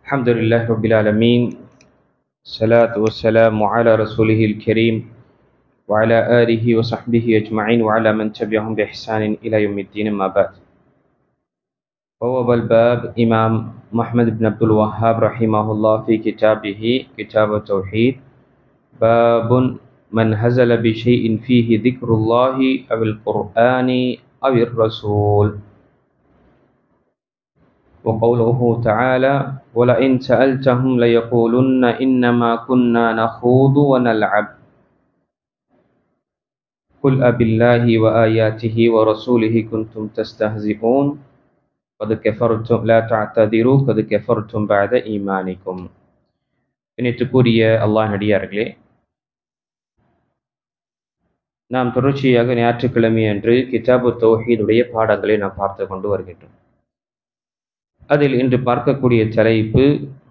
الحمد لله رب العالمين. الصلاة والسلام على رسوله الكريم وعلى آله وصحبه أجمعين وعلى من تبعهم بإحسان إلى يوم الدين. ما بعد. بواب الباب إمام محمد بن عبد الوهاب رحمه الله في كتابه كتاب التوحيد باب من هزل بشيء فيه ذكر الله أو القرآن أو الرسول. وقوله تعالى ولئن سألتهم ليقولن إنما كنا نخوض ونلعب قل أبالله وآياته ورسوله كنتم تستهزئون قد كفرتم لا تعتذروا قد كفرتم بعد إيمانكم. இணைத்துக்குரிய அல்லாஹ் நடிகார்களே, நாம் தொடர்ச்சியாக ஞாயிற்றுக்கிழமை அன்று கிதாபு தௌஹீதுடைய பாடங்களை நாம் பார்த்து கொண்டு வருகின்றோம். அதில் இன்று பார்க்கக்கூடிய தலைப்பு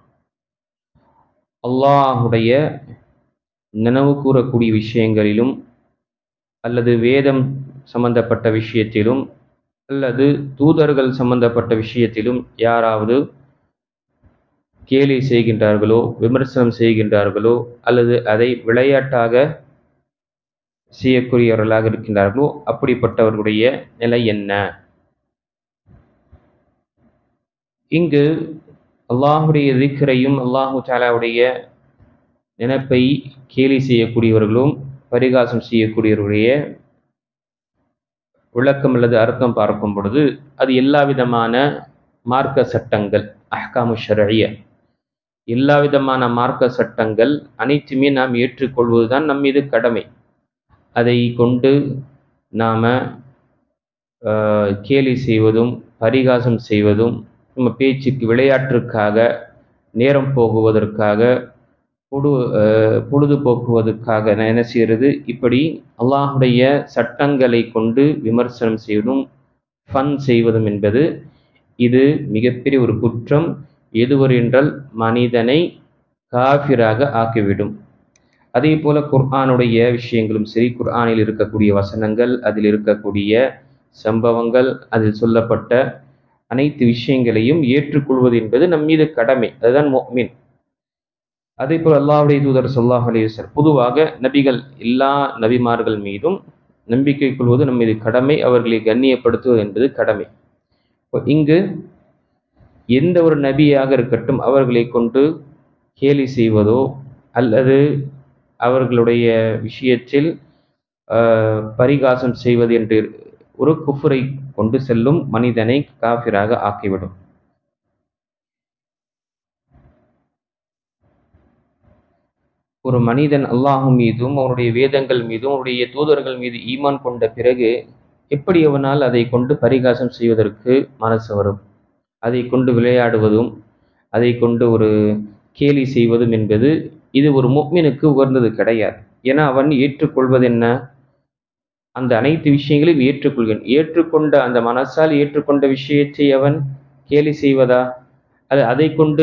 அல்லாஹுடைய நினைவு கூறக்கூடிய விஷயங்களிலும் அல்லது வேதம் சம்பந்தப்பட்ட விஷயத்திலும் அல்லது தூதர்கள் சம்பந்தப்பட்ட விஷயத்திலும் யாராவது கேலி செய்கின்றார்களோ, விமர்சனம் செய்கின்றார்களோ, அல்லது அதை விளையாட்டாக செய்யக்கூடியவர்களாக இருக்கின்றார்களோ, அப்படிப்பட்டவர்களுடைய நிலை என்ன? இங்கு அல்லாஹுடைய திக்ரையும் அல்லாஹு தஆலாவுடைய நினைப்பை கேலி செய்யக்கூடியவர்களும் பரிகாசம் செய்யக்கூடியவர்களுடைய விளக்கம் அல்லது அர்த்தம் பார்க்கும் பொழுது அது எல்லா விதமான மார்க்க சட்டங்கள், அஹ்காமு ஷர்இய்ய, எல்லா விதமான மார்க்க சட்டங்கள் அனைத்துமே நாம் ஏற்றுக்கொள்வதுதான் நம் மீது கடமை. அதை கொண்டு நாம கேலி செய்வதும் பரிகாசம் செய்வதும் நம்ம பேச்சுக்கு விளையாட்டிற்காக, நேரம் போகுவதற்காக, பொழுதுபோக்குவதற்காக என்ன செய்கிறது, இப்படி அல்லாஹுடைய சட்டங்களை கொண்டு விமர்சனம் செய்வதும் ஃபன் செய்வதும் என்பது இது மிகப்பெரிய ஒரு குற்றம். எதுவரை என்றால் மனிதனை காஃபிராக ஆக்கிவிடும். அதே போல குர்ஆனுடைய விஷயங்களும் சரி, குர்ஆனில் இருக்கக்கூடிய வசனங்கள், அதில் இருக்கக்கூடிய சம்பவங்கள், அதில் சொல்லப்பட்ட அனைத்து விஷயங்களையும் ஏற்றுக்கொள்வது என்பது நம் மீது கடமை. அதுதான் முஃமின். அதே போல் அல்லாஹ்வுடைய தூதர் ஸல்லல்லாஹு அலைஹி வஸல்லம், பொதுவாக நபிகள், எல்லா நபிமார்கள் மீதும் நம்பிக்கை கொள்வது நம் மீது கடமை. அவர்களை கண்ணியப்படுத்துவது என்பது கடமை. இங்கு எந்த ஒரு நபியாக இருக்கட்டும், அவர்களை கொண்டு கேலி செய்வதோ அல்லது அவர்களுடைய விஷயத்தில் பரிகாசம் செய்வது என்று ஒரு குஃப்ரை கொண்டு செல்லும், மனிதனை காஃபிராக ஆக்கிவிடும். ஒரு மனிதன் அல்லாஹ் மீதும் அவருடைய வேதங்கள் மீதும் அவருடைய தூதர்கள் மீது ஈமான் கொண்ட பிறகு எப்படி அவனால் அதை கொண்டு பரிகாசம் செய்வதற்கு மனசு வரும்? அதை கொண்டு விளையாடுவதும் அதை கொண்டு ஒரு கேலி செய்வதும் என்பது இது ஒரு முஃமினுக்கு உகந்தது கிடையாது. ஏன்னா அவன் ஏற்றுக்கொள்வது என்ன? அந்த அனைத்து விஷயங்களையும் ஏற்றுக்கொண்ட அந்த மனசால் ஏற்றுக்கொண்ட விஷயத்தை அவன் கேலி செய்வதா, அது அதை கொண்டு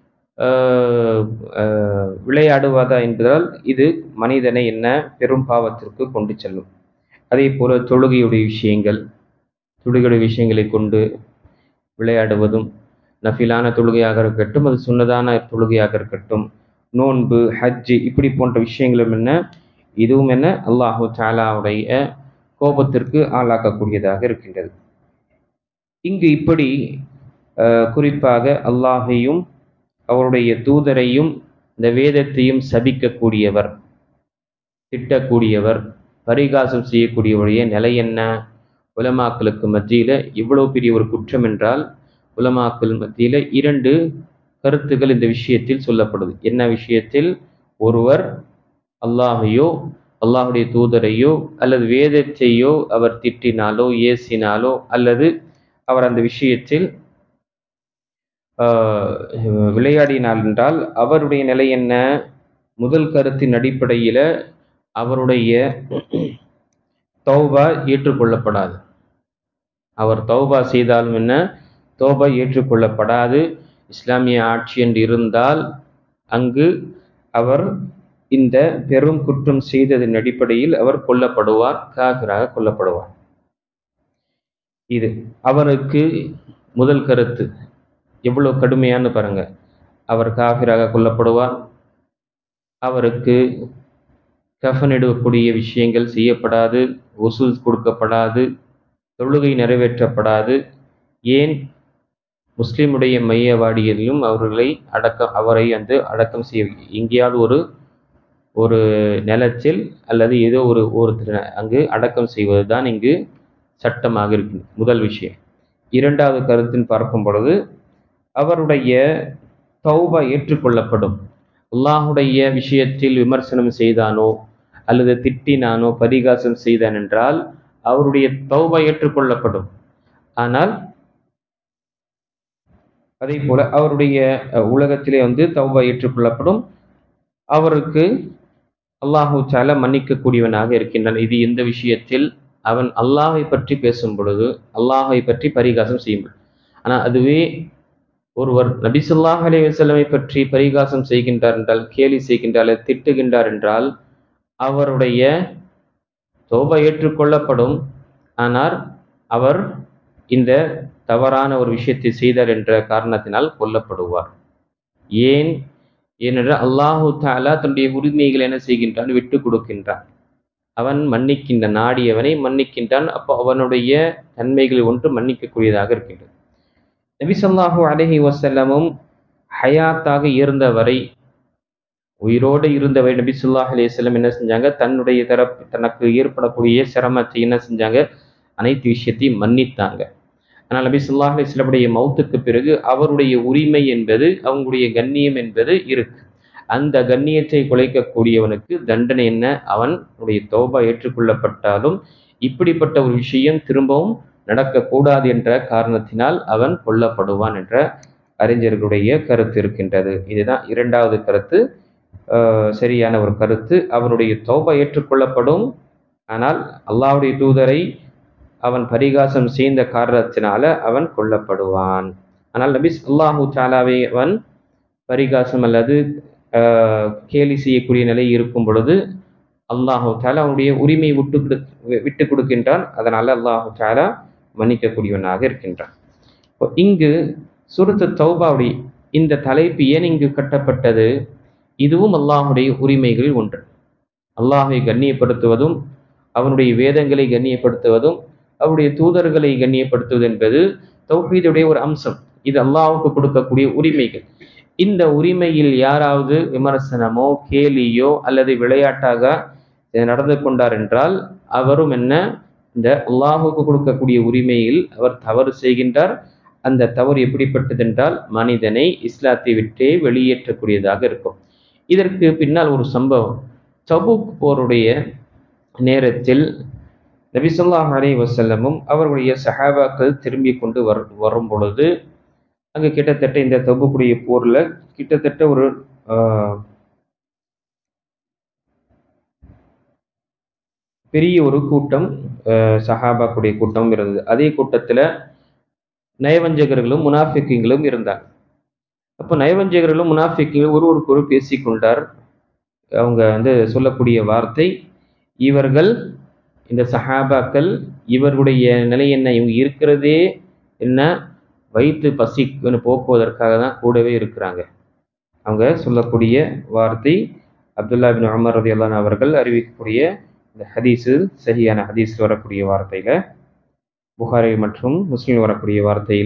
விளையாடுவதா என்பதால் இது மனிதனை என்ன பெரும் பாவத்திற்கு கொண்டு செல்லும். அதே போல தொழுகையுடைய விஷயங்களை கொண்டு விளையாடுவதும், நஃபிலான தொழுகையாக இருக்கட்டும், அது சுன்னதான தொழுகையாக இருக்கட்டும், நோன்பு, ஹஜ்ஜு, இப்படி போன்ற விஷயங்களும் என்ன, இதுவும் என்ன அல்லாஹு தஆலாவுடைய கோபத்திற்கு ஆளாக்கக்கூடியதாக இருக்கின்றது. இங்கு இப்படி குறிப்பாக அல்லாஹையும் அவருடைய தூதரையும் இந்த வேதத்தையும் சபிக்கக்கூடியவர், திட்டக்கூடியவர், பரிகாசம் செய்யக்கூடியவருடைய நிலை என்ன? உலமாக்களுக்கு மத்தியில இவ்வளவு பெரிய ஒரு குற்றம் என்றால், உலமாக்கள் மத்தியில 2 கருத்துக்கள் இந்த விஷயத்தில் சொல்லப்படுது. என்ன விஷயத்தில்? ஒருவர் அல்லாஹையோ அல்லாஹுடைய தூதரையோ அல்லது வேதத்தையோ அவர் திட்டினாலோ ஏசினாலோ அல்லது அவர் அந்த விஷயத்தில் விளையாடினார் என்றால் அவருடைய நிலை என்ன? முதல் கருத்தின் அடிப்படையில அவருடைய தௌபா ஏற்றுக்கொள்ளப்படாது. அவர் தௌபா செய்தாலும் என்ன, தௌபா ஏற்றுக்கொள்ளப்படாது. இஸ்லாமிய ஆட்சி என்று இருந்தால் அங்கு அவர் இந்த பெரும் குற்றம் செய்ததன் அடிப்படையில் அவர் கொல்லப்படுவார், காஃபிராக கொல்லப்படுவார். இது அவருக்கு முதல் கருத்து. எவ்வளவு கடுமையானு பாருங்க. அவர் காஃபிராக கொல்லப்படுவார். அவருக்கு கஃனிடக்கூடிய விஷயங்கள் செய்யப்படாது, வசூல் கொடுக்கப்படாது, தொழுகை நிறைவேற்றப்படாது. ஏன்? முஸ்லிமுடைய மையவாடியிலும் அவரை அடக்கம் செய்ய எங்கேயாவது ஒரு நிலத்தில் அல்லது ஏதோ ஒரு அங்கு அடக்கம் செய்வது தான் இங்கு சட்டமாக இருக்கு. முதல் விஷயம். இரண்டாவது கருத்தின் பார்க்கும் பொழுது அவருடைய தௌபா ஏற்றுக்கொள்ளப்படும். அல்லாஹுடைய விஷயத்தில் விமர்சனம் செய்தானோ அல்லது திட்டினானோ பரிகாசம் செய்தான் என்றால் அவருடைய தௌபா ஏற்றுக்கொள்ளப்படும். ஆனால் அதே போல அவருடைய உலகத்திலே தௌபா ஏற்றுக்கொள்ளப்படும். அவருக்கு அல்லாஹு தஆலா மன்னிக்கக்கூடியவனாக இருக்கின்றான். இது எந்த விஷயத்தில்? அவன் அல்லாஹை பற்றி பேசும் பொழுது, அல்லாஹை பற்றி பரிகாசம் செய்யும். ஆனால் அதுவே ஒருவர் நபி ஸல்லல்லாஹு அலைஹி வஸல்லமை பற்றி பரிகாசம் செய்கின்றார் என்றால், கேலி செய்கின்றார், திட்டுகின்றார் என்றால் அவருடைய தௌபா ஏற்றுக்கொள்ளப்படும். ஆனால் அவர் இந்த தவறான ஒரு விஷயத்தை செய்தார் என்ற காரணத்தினால் கொல்லப்படுவார். ஏனென்றால் அல்லாஹு தஆலா தன்னுடைய உரிமைகளை என்ன செய்கின்றான்? விட்டு கொடுக்கின்றான். அவன் மன்னிக்கின்ற நாடியவனை மன்னிக்கின்றான். அப்போ அவனுடைய தன்மைகளில் ஒன்று மன்னிக்கக்கூடியதாக இருக்கின்றது. நபி ஸல்லல்லாஹு அலைஹி வஸல்லமும் ஹயாத்தாக இருந்தவரை, உயிரோடு இருந்தவரை நபி ஸல்லல்லாஹு அலைஹி வஸல்லம் என்ன செஞ்சாங்க? தன்னுடைய தனக்கு ஏற்படக்கூடிய சிரமத்தை என்ன செஞ்சாங்க? அனைத்து விஷயத்தையும் மன்னித்தாங்க. ஆனால் நபி ஸல்லல்லாஹு அலைஹி வஸல்லமுடைய மௌத்துக்கு பிறகு அவருடைய உரிமை என்பது, அவங்களுடைய கண்ணியம் என்பது இருக்கு. அந்த கண்ணியத்தை குலைக்கக்கூடியவனுக்கு தண்டனை என்ன? அவனுடைய தௌபா ஏற்றுக்கொள்ளப்பட்டாலும் இப்படிப்பட்ட ஒரு விஷயம் திரும்பவும் நடக்கக்கூடாது என்ற காரணத்தினால் அவன் கொல்லப்படுவான் என்ற அறிஞர்களுடைய கருத்து இருக்கின்றது. இதுதான் இரண்டாவது கருத்து, சரியான ஒரு கருத்து. அவனுடைய தௌபா ஏற்றுக்கொள்ளப்படும். ஆனால் அல்லாஹ்வுடைய தூதரை அவன் பரிகாசம் செய்த காரணத்தினால அவன் கொல்லப்படுவான். ஆனால் நபி அல்லாஹு தஆலாவை அவன் பரிகாசம் அல்லது கேலி செய்யக்கூடிய நிலை இருக்கும் பொழுது அல்லாஹு தஆலா அவனுடைய உரிமையை விட்டு கொடுக்கின்றான். அதனால அல்லாஹு தஆலா மன்னிக்கக்கூடியவனாக இருக்கின்றான். இங்கு சூரத்து தௌபாவுடைய இந்த தலைப்பு ஏன் இங்கு கட்டப்பட்டது? இதுவும் அல்லாஹுடைய உரிமைகளில் ஒன்று. அல்லாஹை கண்ணியப்படுத்துவதும், அவனுடைய வேதங்களை கண்ணியப்படுத்துவதும், அவருடைய தூதர்களை கண்ணியப்படுத்துவது என்பது தௌஹீதுடைய ஒரு அம்சம். இது அல்லாஹ்வுக்கு கொடுக்கக்கூடிய உரிமைகள். இந்த உரிமையில் யாராவது விமர்சனமோ கேலியோ அல்லது விளையாட்டாக நடந்து கொண்டார் என்றால் அவரும் என்ன? இந்த அல்லாஹ்வுக்கு கொடுக்கக்கூடிய உரிமையில் அவர் தவறு செய்கின்றார். அந்த தவறு எப்படிப்பட்டது என்றால் மனிதனை இஸ்லாத்தை விட்டே வெளியேற்றக்கூடியதாக இருக்கும். இதற்கு பின்னால் ஒரு சம்பவம். தபூக் போருடைய நேரத்தில் நபி ஸல்லல்லாஹு அலைஹி வஸல்லமும் அவர்களுடைய சஹாபாக்கள் திரும்பி கொண்டு வரும் பொழுது அங்கு கிட்டத்தட்ட இந்த தபூக்குடைய போர்ல கிட்டத்தட்ட ஒரு பெரிய ஒரு கூட்டம், சஹாபாக்குடைய கூட்டம் இருந்தது. அதே கூட்டத்துல நயவஞ்சகர்களும் முனாஃபிக்குகளும் இருந்தாங்க. அப்போ நயவஞ்சகர்களும் முனாஃபிக்குகளும் ஒருவருக்கொரு பேசிக்கொண்டார். அவங்க சொல்லக்கூடிய வார்த்தை, இவர்கள் இந்த சஹாபாக்கள் இவர்களுடைய நிலை என்ன? இவங்க இருக்கிறதே என்ன? வயிற்று பசி போக்குவதற்காக தான் கூடவே இருக்கிறாங்க. அவங்க சொல்லக்கூடிய வார்த்தை அப்துல்லா பின் உமர் ரலியல்லாஹு அன்ஹு அவர்கள் அறிவிக்கக்கூடிய இந்த ஹதீஸு சஹீஹான ஹதீஸ் வரக்கூடிய வார்த்தையில, புகாரி மற்றும் முஸ்லிம் வரக்கூடிய வார்த்தையில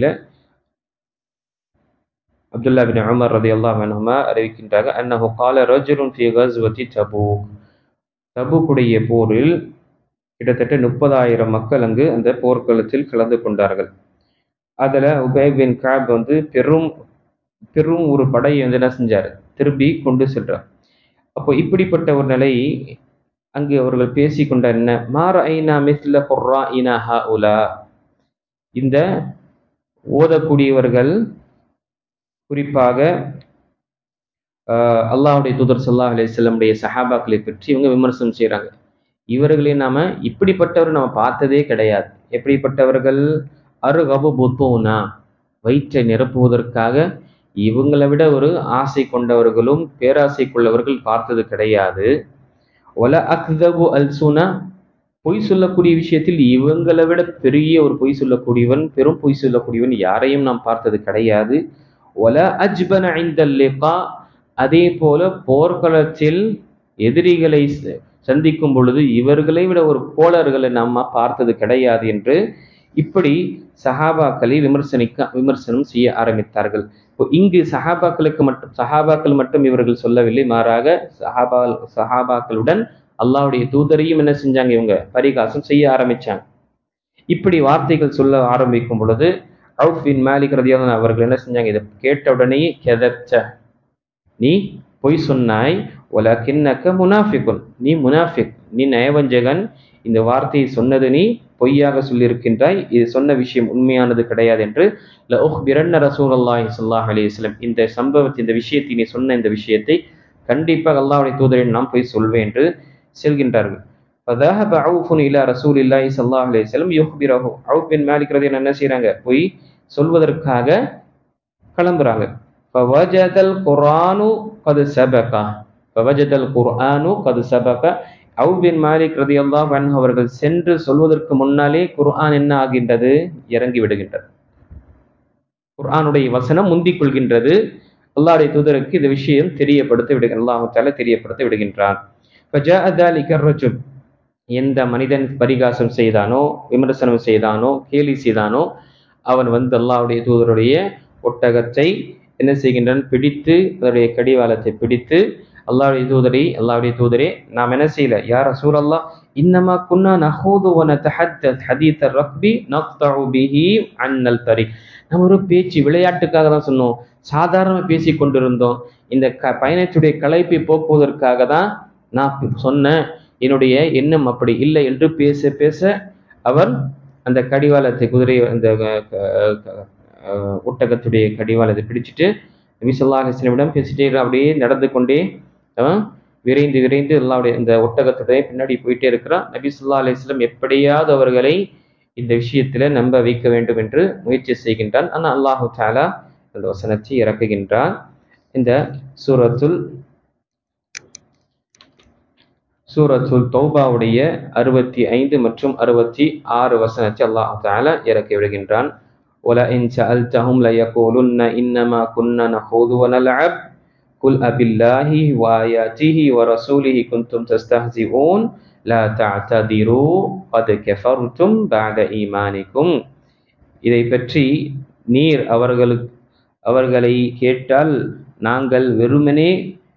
அப்துல்லா பின் உமர் ரலியல்லாஹு அன்ஹுமா அறிவிக்கின்றாங்க, அன்னஹு கால ரஜுலுன் ஃபீ கஸ்வதி தபூக். தபூக்குடைய போரில் கிட்டத்தட்ட 30,000 மக்கள் அங்கு அந்த போர்க்களத்தில் கலந்து கொண்டார்கள். அதுல உபை பின் கஅப் பெரும் ஒரு படையை என்ன செஞ்சார்? திருப்பி கொண்டு சென்றார். அப்போ இப்படிப்பட்ட ஒரு நிலை அங்கு அவர்கள் பேசிக்கொண்ட என்ன? மா ரஅய்னா மிஸ்ல குர்ராஇனா ஹாஉலா. இந்த ஓதக்கூடியவர்கள் குறிப்பாக அல்லாஹ்வுடைய தூதர் ஸல்லல்லாஹு அலைஹி வஸல்லமுடைய சஹாபாக்களை பற்றி இவங்க விமர்சனம் செய்றாங்க. இவர்களை நாம இப்படிப்பட்டவர் நம்ம பார்த்ததே கிடையாது. எப்படிப்பட்டவர்கள்? அர்கபு புத்தூனா, வயிற்றை நிரப்புவதற்காக இவங்களை விட ஒரு ஆசை கொண்டவர்களும் பேராசை கொள்ளவர்கள் பார்த்தது கிடையாது. வல அக்தபு அல்சுனா, பொய் சொல்லக்கூடிய விஷயத்தில் இவங்களை விட பெரிய ஒரு பொய் சொல்லக்கூடியவன், பெரும் பொய் சொல்லக்கூடியவன் யாரையும் நாம் பார்த்தது கிடையாது. வல அஜ்பன இந்தல் லிகா, அதே போல போர்க்களத்தில் எதிரிகளை சந்திக்கும் பொழுது இவர்களை விட ஒரு கோளர்களை நம்ம பார்த்தது கிடையாது என்று இப்படி சஹாபாக்களை விமர்சனம் செய்ய ஆரம்பித்தார்கள். இங்கு சஹாபாக்கள் மட்டும் இவர்கள் சொல்லவில்லை, மாறாக சஹாபாக்களுடன் அல்லாஹ்வுடைய தூதரையும் என்ன செஞ்சாங்க, இவங்க பரிகாசம் செய்ய ஆரம்பிச்சாங்க. இப்படி வார்த்தைகள் சொல்ல ஆரம்பிக்கும் பொழுது அவுஃப் பின் மாலிக் ரலியல்லாஹு அன்ஹு அவர்கள் என்ன செஞ்சாங்க, இதை கேட்ட உடனே கெதப்த, நீ பொய் சொன்னாய், வலக்கின்னக முனாஃபிகுன், நீ முனாஃபிக், நீ நயவஞ்சகன், இந்த வார்த்தையை சொன்னது நீ பொய்யாக சொல்லியிருக்கின்றாய், இது சொன்ன விஷயம் உண்மையானது கிடையாது என்று லஉக்பிரன்ன ரசூலுல்லாஹி ஸல்லல்லாஹு அலைஹி வஸல்லம், இந்த சம்பவத்தை, இந்த விஷயத்தை, நீ சொன்ன இந்த விஷயத்தை கண்டிப்பாக அல்லாஹ்வுடைய தூதரிடம் நாம் போய் சொல்வேன் என்று செல்கின்றார்கள். فذهب عوف الى رسول الله صلى الله عليه وسلم يخبره. عوف பின் மாலிக் ரலியல்லாஹு அன்ஹு என்ன செய்றாங்க, போய் சொல்வதற்காக கிளம்புறாங்க. فوجد القرآن قد سبق. فوجد القرآن قد سبق. அவுஃப் பின் மாலிக் ரலியல்லாஹு அன்ஹு அவர்கள் சென்று சொல்வதற்கு முன்னாலே குர்ஆன் என்ன ஆகின்றது, இறங்கி விடுகின்றது. குர்ஆனுடைய வசனம் முந்திக் கொள்கின்றது. அல்லாஹ்வுடைய தூதருக்கு இந்த விஷயம் அல்லாஹ் தஆலா தெரியப்படுத்த விடுகின்றான். فجاء ذلك الرجل, எந்த மனிதன் பரிகாசம் செய்தானோ, விமர்சனம் செய்தானோ, கேலி செய்தானோ, அவன் அல்லாஹ்வுடைய தூதருடைய ஒட்டகத்தை என்ன செய்கின்றான், பிடித்து, அதனுடைய கடிவாளத்தை பிடித்து, அல்லாஹ்வுடைய தூதரே, நாம் என்ன செய்யல, யா ரசூலல்லாஹ், இன்னமா குன்னா நஹூது வ நதஹத்தத் ஹதீத் அர்-ரக்பி நக்தஉ பிஹி அன்னல் தரீக். நம்ம ஒரு பேச்சு விளையாட்டுக்காக தான் சொன்னோம், சாதாரண பேசிக் கொண்டிருந்தோம், இந்த பயணத்துடைய களைப்பை போக்குவதற்காக தான் நான் சொன்னேன், என்னுடைய எண்ணம் அப்படி இல்லை என்று பேச பேச அவர் அந்த கடிவாளத்தை, அந்த ஒட்டகத்துடைய கடிவாளத்தை பிடிச்சிட்டு நபி ஸல்லல்லாஹு அலைஹி வஸல்லம் பேசிட்டே அப்படியே நடந்து கொண்டே விரைந்து அல்லாஹ்வுடைய இந்த ஒட்டகத்துடைய பின்னாடி போயிட்டே இருக்கிறான். நபி ஸல்லல்லாஹு அலைஹி வஸல்லம் எப்படியாவது அவர்களை இந்த விஷயத்துல நம்ப வைக்க வேண்டும் என்று முயற்சி செய்கின்றான். ஆனால் அல்லாஹ் தஆலா அந்த வசனத்தை இறக்குகின்றான். இந்த சூரத்துல் தௌபாவுடைய 65 மற்றும் 66 வசனத்தை அல்லாஹ் தஆலா இறக்கி விடுகின்றான். وَلَئِنْ سَأَلْتَهُمْ لَيَقُولُنَّ إِنَّمَا كُنَّا نَخُوضُ وَنَلْعَبُ قُلْ أَبِاللَّهِ وَآيَاتِهِ وَرَسُولِهِ كُنْتُمْ تَسْتَهْزِئُونَ لَا تَعْتَذِرُوا قَدْ كَفَرْتُمْ بَعْدَ إِيمَانِكُمْ. இதை பற்றி நீர் அவர்களை கேட்டால், நாங்கள் வெறுமனே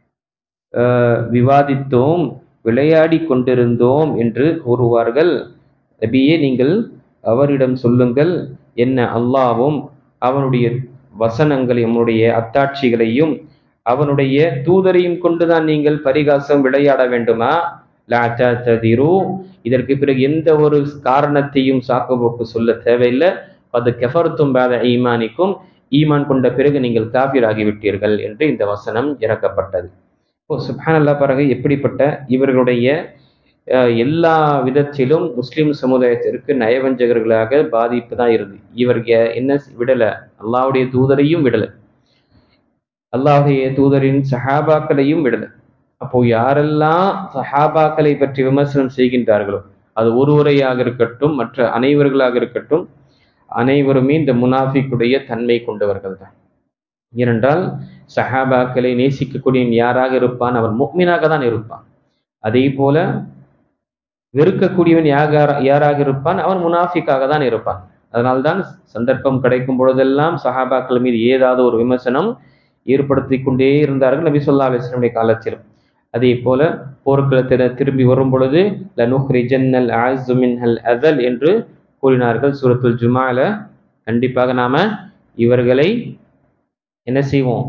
விவாதித்தோம், விளையாடி கொண்டிருந்தோம் என்று கூறுவார்கள். நபியே, நீங்கள் அவரிடம் சொல்லுங்கள், என்ன அல்லாஹ்வும் அவனுடைய வசனங்களையும் அவனுடைய அத்தாட்சிகளையும் அவனுடைய தூதரையும் கொண்டுதான் நீங்கள் பரிகாசம் விளையாட வேண்டுமா? லா தஅததிரு, இதற்கு பிறகு எந்த ஒரு காரணத்தையும் சாக்குபோக்கு சொல்ல தேவையில்லை. அது கஃபர்தும் பஅத ஈமானிக்கும், ஈமான் கொண்ட பிறகு நீங்கள் காஃபிர் ஆகிவிட்டீர்கள் என்று இந்த வசனம் இறக்கப்பட்டது. சுப்ஹானல்லாஹ், பாருங்க எப்படிப்பட்ட இவர்களுடைய எல்லா விதத்திலும் முஸ்லிம் சமுதாயத்திற்கு நயவஞ்சகர்களாக பாதிப்பு தான் இருந்து, இவர்கள் என்ன விடல, அல்லாஹ்வுடைய தூதரையும் விடல, அல்லாஹ்வுடைய தூதரின் சஹாபாக்களையும் விடல. அப்போ யாரெல்லாம் சஹாபாக்களை பற்றி விமர்சனம் செய்கின்றார்களோ, அது ஒருவரையாக இருக்கட்டும், மற்ற அனைவர்களாக இருக்கட்டும், அனைவருமே இந்த முனாஃபிக்குடைய தன்மை கொண்டவர்கள் தான். ஏனென்றால் சஹாபாக்களை நேசிக்கக்கூடியவன் யாராக இருப்பான், அவன் முஃமினாக தான் இருப்பான். அதே போல வெறுக்கக்கூடியவன் யாராக இருப்பான், அவன் முனாஃபிக்காக தான் இருப்பான். அதனால்தான் சந்தர்ப்பம் கிடைக்கும் பொழுதெல்லாம் சஹாபாக்கள் மீது ஏதாவது ஒரு விமர்சனம் ஏற்படுத்தி கொண்டே இருந்தார்கள் நபி ஸல்லல்லாஹு அலைஹி வஸல்லம் காலத்திலும். அதே போல போர்க்களத்தில் திரும்பி வரும் பொழுது லனுஹ்ரிஜன்னல் அஅஸ்ஸு மின்ஹல் அஸல் என்று கூறினார்கள் சூரத்துல் ஜுமால. கண்டிப்பாக நாம இவர்களை என்ன செய்வோம்,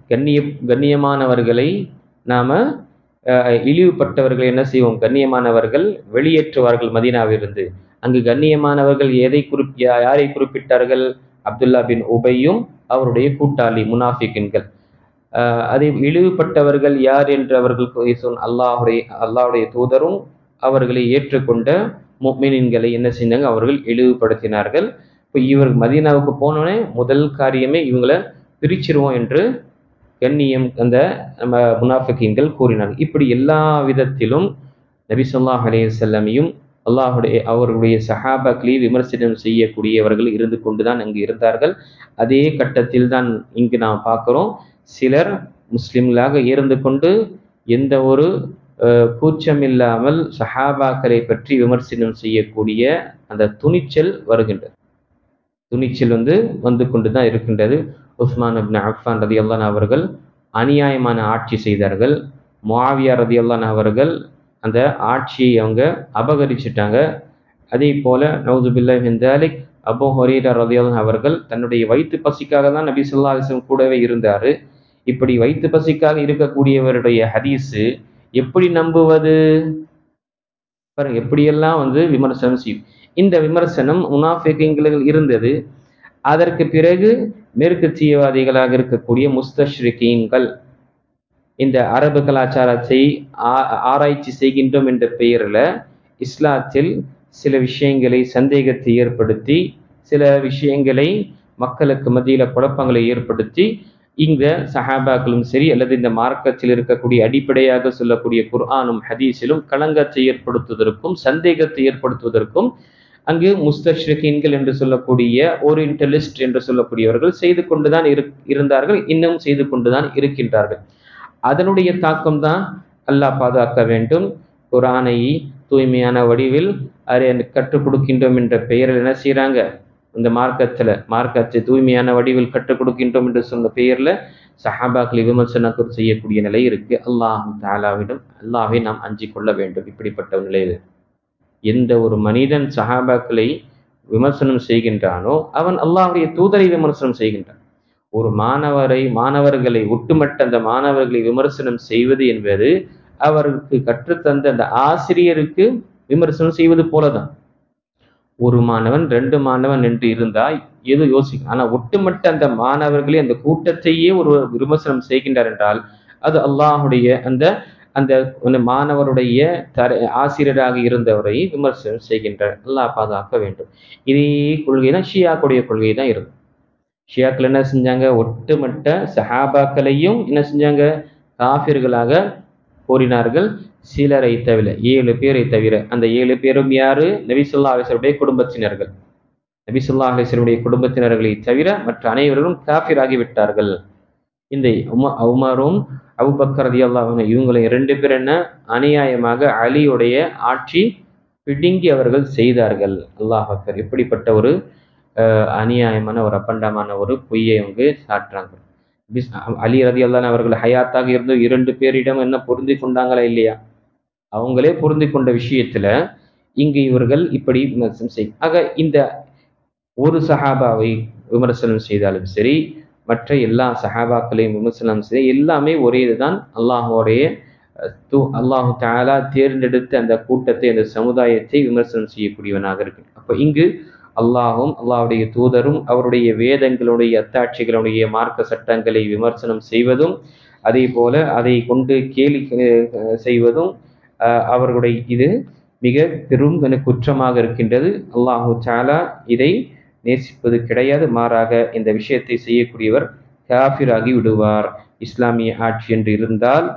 கண்ணியமானவர்களை நாம இழிவுபட்டவர்களை என்ன செய்வோம், கண்ணியமானவர்கள் வெளியேற்றுவார்கள் மதீனாவிலிருந்து. அங்கு கண்ணியமானவர்கள் யாரை குறிப்பிட்டார்கள்? அப்துல்லா பின் உபையும் அவருடைய கூட்டாளி முனாஃபிகின்கள். அதை இழிவுபட்டவர்கள் யார் என்று அவர்கள் அல்லாஹ்வுடைய தூதரும் அவர்களை ஏற்றுக்கொண்ட முஃமினீன்களை என்ன செய்தாங்க, அவர்கள் இழிவுபடுத்தினார்கள். இப்போ இவர் மதீனாவுக்கு போனோடனே முதல் காரியமே இவங்களை பிரிச்சிருவோம் என்று கண்ணியம் அந்த முனாஃபிகீன்கள் கூறினார்கள். இப்படி எல்லா விதத்திலும் நபி ஸல்லல்லாஹு அலைஹி வஸல்லமையும் அவர்களுடைய சஹாபாக்களை விமர்சனம் செய்யக்கூடியவர்கள் இருந்து கொண்டுதான் அங்கு இருந்தார்கள். அதே கட்டத்தில் தான் இங்கு நாம் பார்க்கிறோம், சிலர் முஸ்லிம்களாக இருந்து கொண்டு எந்த ஒரு கூச்சமில்லாமல் சஹாபாக்களை பற்றி விமர்சனம் செய்யக்கூடிய அந்த துணிச்சல் வருகின்றது. துணிச்சல் வந்து கொண்டுதான் இருக்கின்றது. உஸ்மான் இப்னு அஃபான் ரலியல்லாஹு அன்ஹு அவர்கள் அநியாயமான ஆட்சி செய்தார்கள். முஆவியா ரலியல்லாஹு அன்ஹு அவர்கள் அந்த ஆட்சியை அவங்க அபகரிச்சிட்டாங்க. அதே போல நவுது பில்லாஹி மின் தாலிக் அபூ ஹுரைரா ரலியல்லாஹு அன்ஹு அவர்கள் தன்னுடைய வயிற்று பசிக்காக தான் நபி ஸல்லல்லாஹு அலைஹி வஸல்லம் கூடவே இருந்தாரு. இப்படி வயிற்று பசிக்காக இருக்கக்கூடியவருடைய ஹதீஸ் எப்படி நம்புவது? பாருங்க எப்படியெல்லாம் விமர்சனம் செய்யும். இந்த விமர்சனம் முனாஃபிகீன்களில் இருந்தது. அதற்கு பிறகு மேற்கத்தியவாதிகளாக இருக்கக்கூடிய முஸ்தஷ்ரிகீன்கள் இந்த அரபு கலாச்சாரத்தை ஆராய்ச்சி செய்கின்றோம் என்ற பெயரில் இஸ்லாத்தில் சில விஷயங்களை சந்தேகத்தை ஏற்படுத்தி, சில விஷயங்களை மக்களுக்கு மத்தியில் குழப்பங்களை ஏற்படுத்தி, இந்த சஹாபாக்களும் சரி அல்லது இந்த மார்க்கத்தில் இருக்கக்கூடிய அடிப்படையாக சொல்லக்கூடிய குர்ஆனும் ஹதீஸிலும் களங்கத்தை ஏற்படுத்துவதற்கும் சந்தேகத்தை ஏற்படுத்துவதற்கும் அங்கு முஸ்தஷ்ரிகீன்கள் என்று சொல்லக்கூடிய ஓரியன்டலிஸ்ட் என்று சொல்லக்கூடியவர்கள் செய்து கொண்டுதான் இருந்தார்கள், இன்னும் செய்து கொண்டுதான் இருக்கின்றார்கள். அதனுடைய தாக்கம் தான் அல்லாஹ் பாதுகாக்க வேண்டும். குர்ஆனை தூய்மையான வடிவில் கற்றுக் கொடுக்கின்றோம் என்ற பெயரில் என்ன செய்யறாங்க, இந்த மார்க்கத்தை தூய்மையான வடிவில் கற்றுக் கொடுக்கின்றோம் என்று சொன்ன பெயர்ல சஹாபாக்களை விமர்சனம் செய்யக்கூடிய நிலை இருக்கு. அல்லாஹ் தஆலாவிடம் அல்லாஹ்வை நாம் அஞ்சிக் கொள்ள வேண்டும். இப்படிப்பட்ட நிலையில் எந்த ஒரு மனிதன் சஹாபாக்களை விமர்சனம் செய்கின்றானோ அவன் அல்லாஹ்வுடைய தூதரை விமர்சனம் செய்கின்றான். ஒரு மாணவர்களை ஒட்டுமொத்த அந்த மாணவர்களை விமர்சனம் செய்வது என்பது அவருக்கு கற்றுத்தந்த அந்த ஆசிரியருக்கு விமர்சனம் செய்வது போலதான். ஒரு மாணவன் 2 மாணவன் என்று இருந்தால் எது யோசிக்கும். ஆனா ஒட்டுமொத்த அந்த மாணவர்களே அந்த கூட்டத்தையே ஒரு விமர்சனம் செய்கின்றார் என்றால் அது அல்லாஹுடைய அந்த அந்த மாணவருடைய ஆசிரியராக இருந்தவரை விமர்சனம் செய்கின்றார். அல்லாஹ் பாதுகாக்க வேண்டும். இதே கொள்கை தான் ஷியாக்களுடைய கொள்கை தான் இருக்கும். ஷியாக்கள் என்ன செஞ்சாங்க, ஒட்டுமொத்த சஹாபாக்களையும் என்ன செஞ்சாங்க, காஃபிர்களாக கூறினார்கள். சிலரை தவிர 7 பேரை தவிர. அந்த 7 பேரும் யாரு? நபி ஸல்லல்லாஹு அலைஹி வஸல்லம் குடும்பத்தினர்கள். நபி ஸல்லல்லாஹு அலைஹி வஸல்லம் குடும்பத்தினர்களை தவிர மற்ற அனைவரும் காஃபிராகி விட்டார்கள். இந்த உமரும் அபூபக்கர் ரலியல்லாஹு அன்ஹு இவங்களை 2 பேர் என்ன அநியாயமாக அலியுடைய ஆட்சி பிடுங்கி அவர்கள் செய்தார்கள். அல்லாஹ் அக்பர். இப்படிப்பட்ட ஒரு அநியாயமான ஒரு அப்பண்டமான ஒரு பொய்யை அவங்க சாட்டுறாங்க. அலி ரலியல்லாஹு அன்ஹு அவர்கள் ஹயாத்தாக இருந்து 2 பேரிடம் என்ன பொருந்தி கொண்டாங்களா இல்லையா? அவங்களே பொருந்தி கொண்ட விஷயத்துல இங்கு இவர்கள் இப்படி விமர்சனம் செய்யும். ஆக இந்த ஒரு சஹாபாவை விமர்சனம் செய்தாலும் சரி, மற்ற எல்லா சஹாபாக்களையும் விமர்சனம் செய்ய எல்லாமே ஒரே இதுதான். அல்லாஹு தஆலா தேர்ந்தெடுத்த அந்த கூட்டத்தை, அந்த சமுதாயத்தை விமர்சனம் செய்யக்கூடியவனாக இருக்கு. அப்ப இங்கு அல்லாஹும் அல்லாஹுடைய தூதரும் அவருடைய வேதங்களுடைய அத்தாட்சிகளுடைய மார்க்க சட்டங்களை விமர்சனம் செய்வதும், அதே போல அதை கொண்டு கேலி செய்வதும் அவர்களுடைய இது மிக பெரும் குற்றமாக இருக்கின்றது. அல்லாஹு தஆலா இதை நேசிப்பது கிடையாது. மாறாக இந்த விஷயத்தை செய்யக்கூடியவர் காஃபிராகி விடுவார். இஸ்லாமிய ஆட்சி என்று இருந்தால்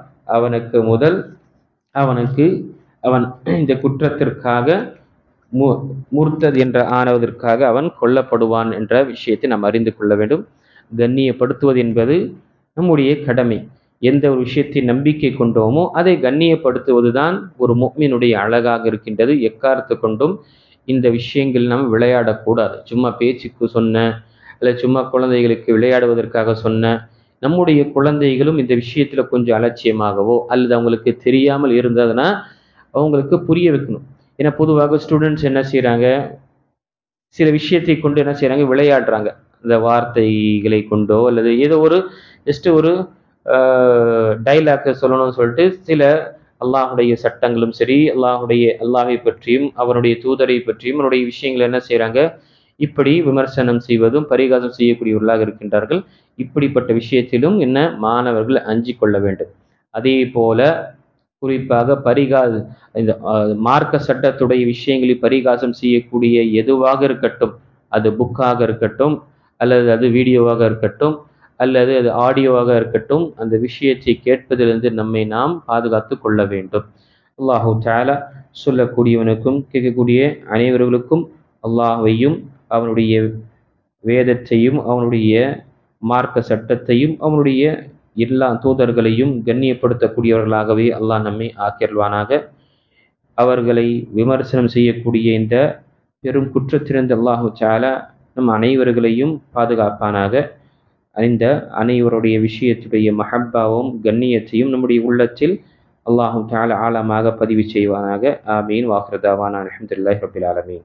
அவன் இந்த குற்றத்திற்காக முர்த்தத் என்ற ஆனவதற்காக அவன் கொல்லப்படுவான் என்ற விஷயத்தை நாம் அறிந்து கொள்ள வேண்டும். கண்ணியப்படுத்துவது என்பது நம்முடைய கடமை. எந்த ஒரு விஷயத்தை நம்பிக்கை கொண்டோமோ அதை கண்ணியப்படுத்துவதுதான் ஒரு முஃமினுடைய அழகாக இருக்கின்றது. எக்காரணத்தை கொண்டும் இந்த விஷயங்கள் நாம் விளையாடக்கூடாது. சும்மா பேச்சுக்கு சொன்ன அல்ல சும்மா குழந்தைகளுக்கு விளையாடுவதற்காக சொன்ன நம்முடைய குழந்தைகளும் இந்த விஷயத்துல கொஞ்சம் அலட்சியமாகவோ அல்லது அவங்களுக்கு தெரியாமல் இருந்ததுன்னா அவங்களுக்கு புரிய வைக்கணும். ஏன்னா பொதுவாக ஸ்டூடெண்ட்ஸ் என்ன செய்யறாங்க, சில விஷயத்தை கொண்டு என்ன செய்யறாங்க, விளையாடுறாங்க. இந்த வார்த்தைகளை கொண்டோ அல்லது ஏதோ ஒரு ஜஸ்ட் ஒரு டைலாக் சொல்லணும்னு சொல்லிட்டு சில அல்லாஹுடைய சட்டங்களும் சரி, அல்லாஹை பற்றியும் அவருடைய தூதரை பற்றியும் அவருடைய விஷயங்களை என்ன செய்யறாங்க, இப்படி விமர்சனம் செய்வதும் பரிகாசம் செய்யக்கூடியவர்களாக இருக்கின்றார்கள். இப்படிப்பட்ட விஷயத்திலும் என்ன மாணவர்கள் அஞ்சிக் கொள்ள வேண்டும். அதே போல குறிப்பாக இந்த மார்க்க சட்டத்துடைய விஷயங்களை பரிகாசம் செய்யக்கூடிய எதுவாக இருக்கட்டும், அது புக்காக இருக்கட்டும் அல்லது அது வீடியோவாக இருக்கட்டும் அல்லது அது ஆடியோவாக இருக்கட்டும், அந்த விஷயத்தை கேட்பதிலிருந்து நம்மை நாம் பாதுகாத்து கொள்ள வேண்டும். அல்லாஹு தஆலா சொல்லக்கூடியவனுக்கும் கேட்கக்கூடிய அனைவர்களுக்கும் அல்லாஹ்வையும் அவனுடைய வேதத்தையும் அவனுடைய மார்க்க சட்டத்தையும் அவனுடைய எல்லா தூதர்களையும் கண்ணியப்படுத்தக்கூடியவர்களாகவே அல்லாஹ் நம்மை ஆக்கியல்வானாக. அவர்களை விமர்சனம் செய்யக்கூடிய இந்த பெரும் குற்றத்திலிருந்து அல்லாஹு தஆலா நம் அனைவர்களையும் பாதுகாப்பானாக. இந்த அனைவருடைய விஷயத்துடைய மஹப்பாவும் கண்ணியத்தையும் நம்முடைய உள்ளத்தில் அல்லாஹு தஆலா ஆழமாக பதிவு செய்வானாக. ஆமீன். வாஹிரு தாவானா அல்ஹம்துலில்லாஹி ரப்பில் ஆலமீன்.